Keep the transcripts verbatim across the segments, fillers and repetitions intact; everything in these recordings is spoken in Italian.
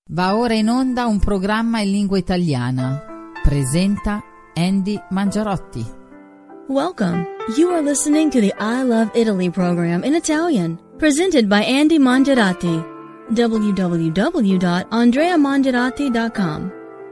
Va ora in onda un programma in lingua italiana. Presenta Andy Mangiarotti. Welcome. You are listening to the I Love Italy program in Italian, presented by Andy Mangiarotti. w w w dot andrea mangiarotti dot com.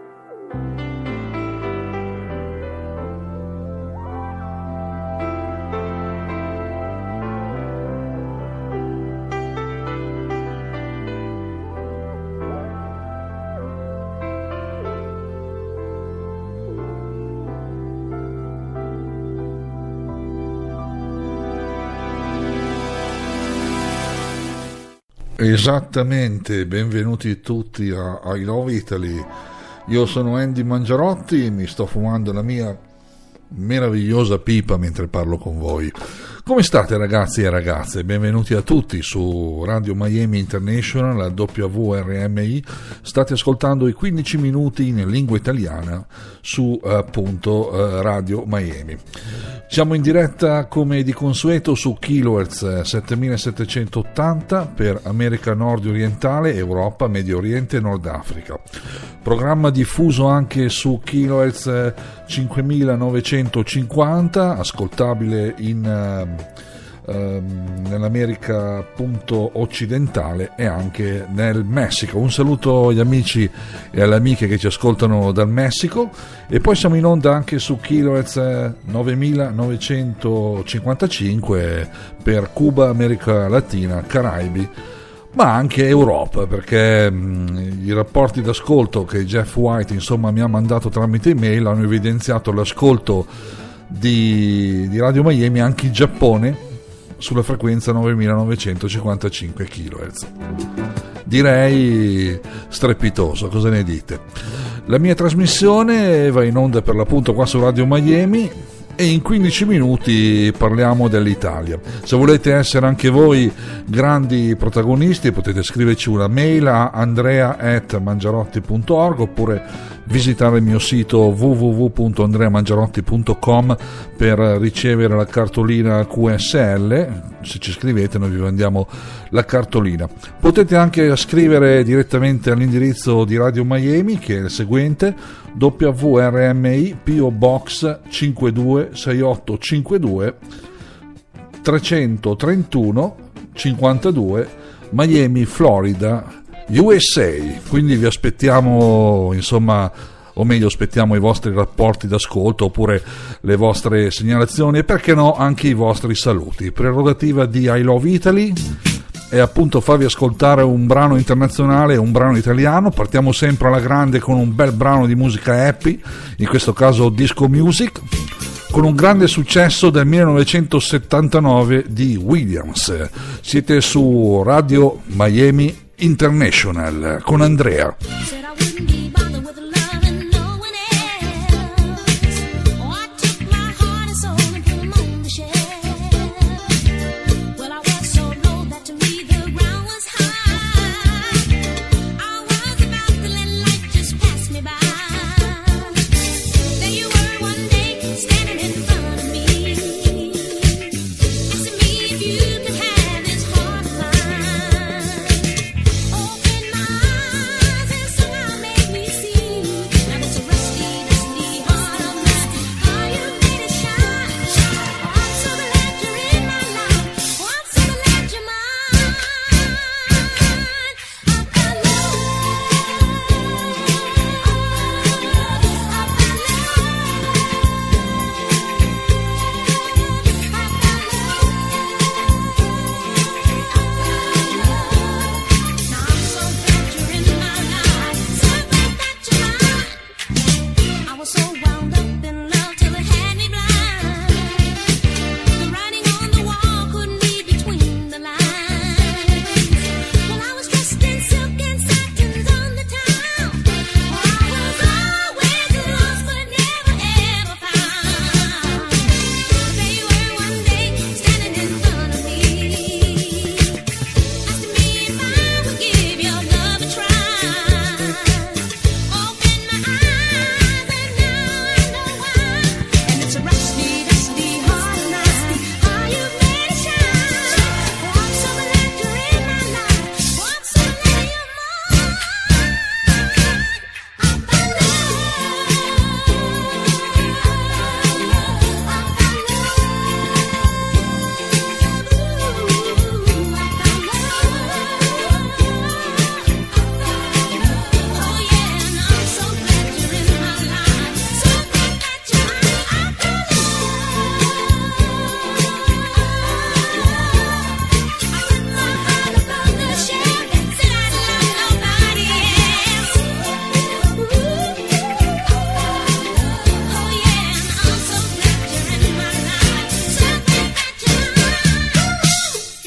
Esattamente, benvenuti tutti a I Love Italy. Io sono Andy Mangiarotti, mi sto fumando la mia meravigliosa pipa mentre parlo con voi. Come state ragazzi e ragazze? Benvenuti a tutti su Radio Miami International, la W R M I. State ascoltando i quindici minuti in lingua italiana su appunto Radio Miami. Siamo in diretta come di consueto su kilohertz settemilasettecentottanta per America Nord Orientale, Europa, Medio Oriente e Nord Africa. Programma diffuso anche su kilohertz cinquemilanovecentocinquanta, ascoltabile in nell'America appunto occidentale e anche nel Messico. Un saluto agli amici e alle amiche che ci ascoltano dal Messico, e poi siamo in onda anche su kilohertz novemilanovecentocinquantacinque per Cuba, America Latina, Caraibi, ma anche Europa, perché mh, i rapporti d'ascolto che Jeff White insomma mi ha mandato tramite email hanno evidenziato l'ascolto di, di Radio Miami anche in Giappone sulla frequenza novemilanovecentocinquantacinque kilohertz. Direi strepitoso, cosa ne dite? La mia trasmissione va in onda per l'appunto qua su Radio Miami e in quindici minuti parliamo dell'Italia. Se volete essere anche voi grandi protagonisti potete scriverci una mail a andrea at mangiarotti punto org oppure visitare il mio sito w w w punto andrea mangiarotti punto com per ricevere la cartolina Q S L. Se ci scrivete noi vi mandiamo la cartolina. Potete anche scrivere direttamente all'indirizzo di Radio Miami, che è il seguente: W R M I P O Box cinque due sei otto cinque due trecentotrentuno cinquantadue Miami, Florida, U S A. Quindi vi aspettiamo, insomma, o meglio aspettiamo i vostri rapporti d'ascolto oppure le vostre segnalazioni e perché no anche i vostri saluti. Prerogativa di I Love Italy è appunto farvi ascoltare un brano internazionale e un brano italiano. Partiamo sempre alla grande con un bel brano di musica happy, in questo caso disco music, con un grande successo del millenovecentosettantanove di Williams. Siete su Radio Miami International con Andrea. Open my eyes and so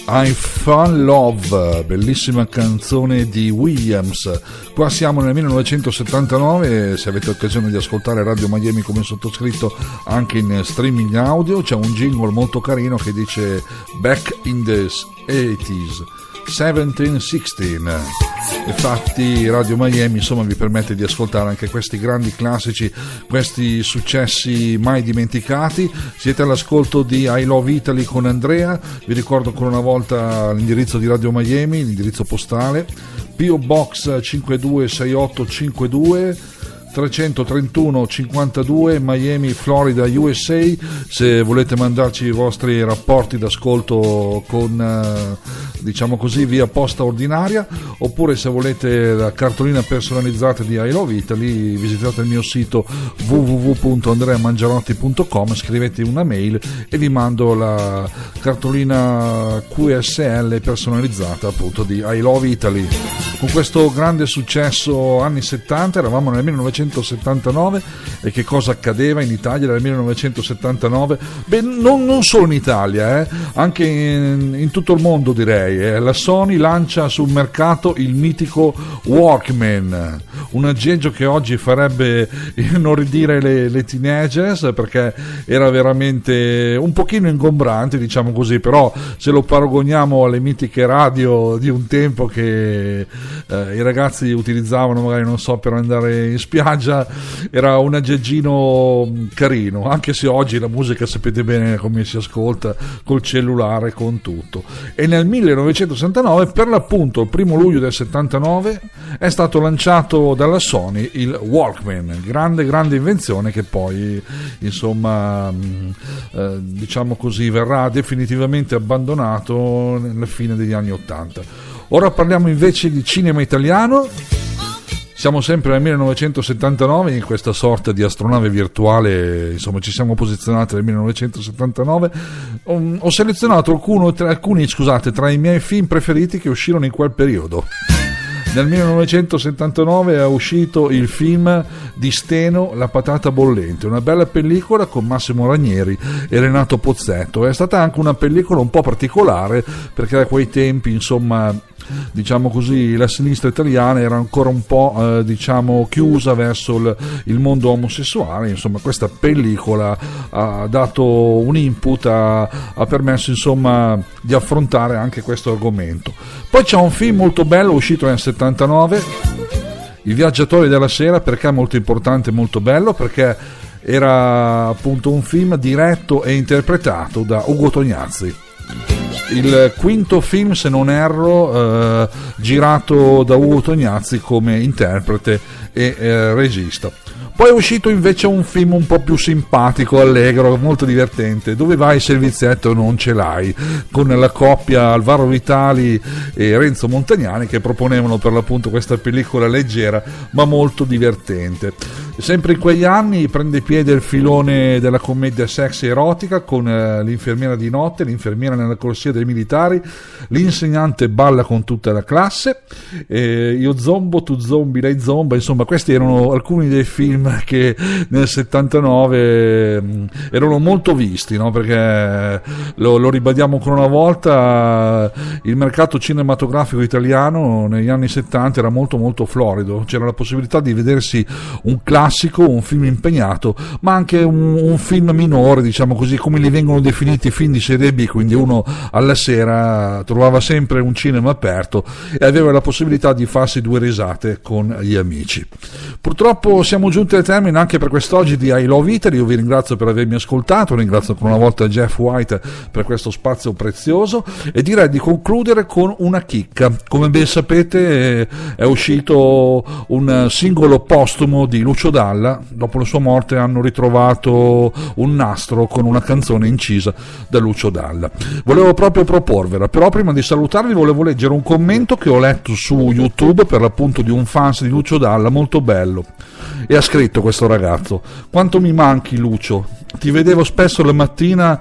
I Found Love, bellissima canzone di Williams. Qua siamo nel millenovecentosettantanove, se avete occasione di ascoltare Radio Miami come sottoscritto anche in streaming audio, c'è un jingle molto carino che dice Back in the eighties, seventeen sixteen. Infatti Radio Miami insomma vi permette di ascoltare anche questi grandi classici, questi successi mai dimenticati. Siete all'ascolto di I Love Italy con Andrea. Vi ricordo ancora una volta l'indirizzo di Radio Miami, l'indirizzo postale P O Box cinque due sei otto cinque due trecentotrentuno cinquantadue Miami, Florida, U S A. Se volete mandarci i vostri rapporti d'ascolto con eh, diciamo così via posta ordinaria, oppure se volete la cartolina personalizzata di I Love Italy, visitate il mio sito w w w punto andrea mangiarotti punto com, scrivete una mail e vi mando la cartolina Q S L personalizzata appunto di I Love Italy. Con questo grande successo anni settanta, eravamo nel millenovecentosettantanove, e che cosa accadeva in Italia nel millenovecentosettantanove? Beh, non, non solo in Italia, eh, anche in, in tutto il mondo direi. Eh. La Sony lancia sul mercato il mitico Walkman, un aggeggio che oggi farebbe inorridire le, le teenagers, perché era veramente un pochino ingombrante, diciamo così, però se lo paragoniamo alle mitiche radio di un tempo che eh, i ragazzi utilizzavano magari, non so, per andare in spiaggia, era un aggeggino carino, anche se oggi la musica sapete bene come si ascolta col cellulare, con tutto. E nel millenovecentosessantanove, per l'appunto il primo luglio del settantanove, è stato lanciato dalla Sony il Walkman, grande grande invenzione che poi insomma eh, diciamo così verrà definitivamente abbandonato nella fine degli anni ottanta. Ora parliamo invece di cinema italiano. Siamo sempre nel millenovecentosettantanove, in questa sorta di astronave virtuale, insomma ci siamo posizionati nel millenovecentosettantanove. Ho selezionato alcuno, tra, alcuni scusate, tra i miei film preferiti che uscirono in quel periodo. Nel millenovecentosettantanove è uscito il film di Steno, La patata bollente, una bella pellicola con Massimo Ranieri e Renato Pozzetto. È stata anche una pellicola un po' particolare, perché a quei tempi, insomma, diciamo così, la sinistra italiana era ancora un po' eh, diciamo chiusa verso il, il mondo omosessuale. Insomma, questa pellicola ha dato un input, ha, ha permesso insomma di affrontare anche questo argomento. Poi c'è un film molto bello uscito nel settantanove, I Viaggiatori della Sera. Perché è molto importante, molto bello? Perché era appunto un film diretto e interpretato da Ugo Tognazzi, il quinto film, se non erro, eh, girato da Ugo Tognazzi come interprete e eh, regista. Poi è uscito invece un film un po' più simpatico, allegro, molto divertente, Dove vai il servizietto non ce l'hai, con la coppia Alvaro Vitali e Renzo Montagnani, che proponevano per l'appunto questa pellicola leggera ma molto divertente. Sempre in quegli anni prende piede il filone della commedia sexy erotica con eh, L'infermiera di notte, L'infermiera nella corsia dei militari, L'insegnante balla con tutta la classe, eh, Io zombo, tu zombi, lei zomba. Insomma, questi erano alcuni dei film che nel settantanove mh, erano molto visti, no? Perché lo, lo ribadiamo ancora una volta, il mercato cinematografico italiano negli anni settanta era molto molto florido, c'era la possibilità di vedersi un classico, un film impegnato, ma anche un, un film minore, diciamo così, come li vengono definiti film di serie B, quindi uno alla sera trovava sempre un cinema aperto e aveva la possibilità di farsi due risate con gli amici. Purtroppo siamo giunti al termine anche per quest'oggi di I Love Italy. Io vi ringrazio per avermi ascoltato, ringrazio ancora una volta Jeff White per questo spazio prezioso e direi di concludere con una chicca. Come ben sapete è uscito un singolo postumo di Lucio Dalla. Dopo la sua morte hanno ritrovato un nastro con una canzone incisa da Lucio Dalla. Volevo proprio proporvela, però prima di salutarvi volevo leggere un commento che ho letto su YouTube per l'appunto di un fans di Lucio Dalla, molto bello. E ha scritto questo ragazzo: quanto mi manchi Lucio, ti vedevo spesso la mattina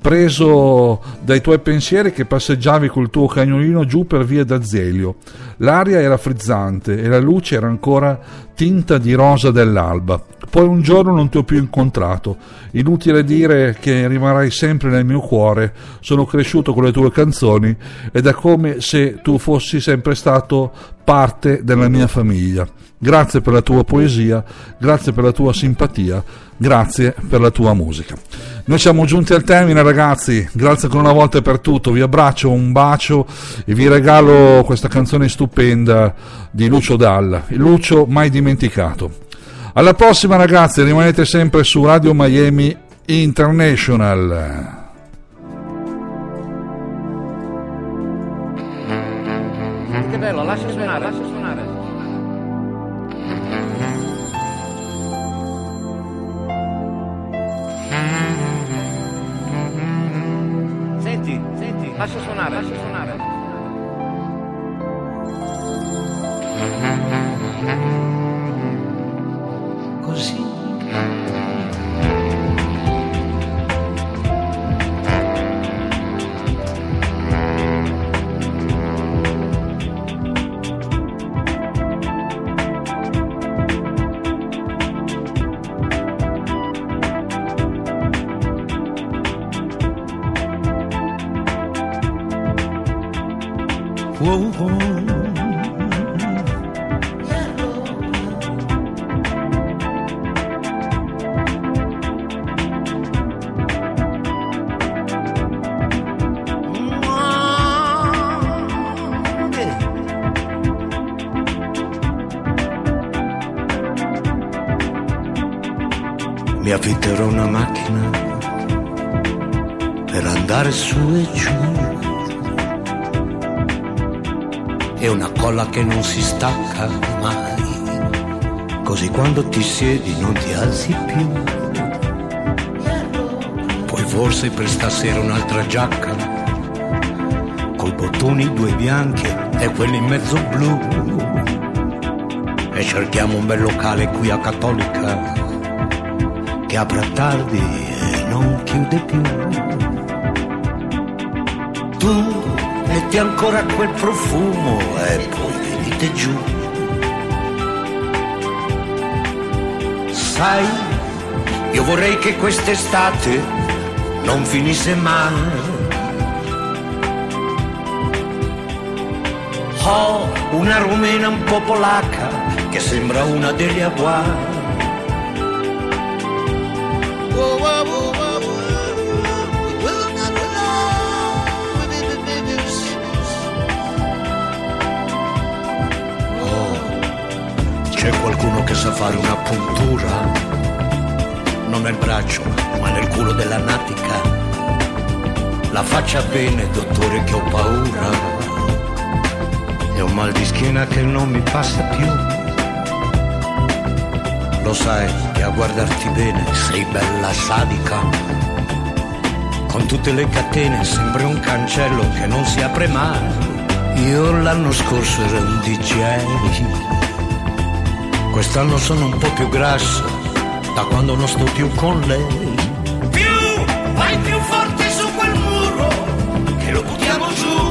preso dai tuoi pensieri che passeggiavi col tuo cagnolino giù per via d'Azeglio. L'aria era frizzante e la luce era ancora tinta di rosa dell'alba. Poi un giorno non ti ho più incontrato. Inutile dire che rimarrai sempre nel mio cuore. Sono cresciuto con le tue canzoni ed è come se tu fossi sempre stato parte della mia famiglia. Grazie per la tua poesia, grazie per la tua simpatia, grazie per la tua musica. Noi siamo giunti al termine, ragazzi, grazie ancora una volta per tutto, vi abbraccio, un bacio e vi regalo questa canzone stupenda di Lucio Dalla, il Lucio mai dimenticato. Alla prossima, ragazzi, rimanete sempre su Radio Miami International. Che bello, lascia suonare, lascia suonare. Senti, senti, lascia suonare, lascia suonare. Così whoa, whoa. Mi affitterò una macchina per andare su e giù e una colla che non si stacca mai, così quando ti siedi non ti alzi più. Poi forse per stasera un'altra giacca col bottoni due bianchi e quelli in mezzo blu, e cerchiamo un bel locale qui a Cattolica che apra tardi e non chiude più. Tu metti ancora quel profumo e poi venite giù. Sai, io vorrei che quest'estate non finisse mai. Ho una rumena un po' polacca che sembra una delle Aguar. C'è qualcuno che sa fare una puntura, non nel braccio, ma nel culo della natica. La faccia bene, dottore, che ho paura. E un mal di schiena che non mi passa più. Lo sai che a guardarti bene sei bella sadica. Con tutte le catene sembri un cancello che non si apre mai. Io l'anno scorso ero un D J. Quest'anno sono un po' più grasso, da quando non sto più con lei. Più, vai più forte su quel muro, che lo buttiamo giù.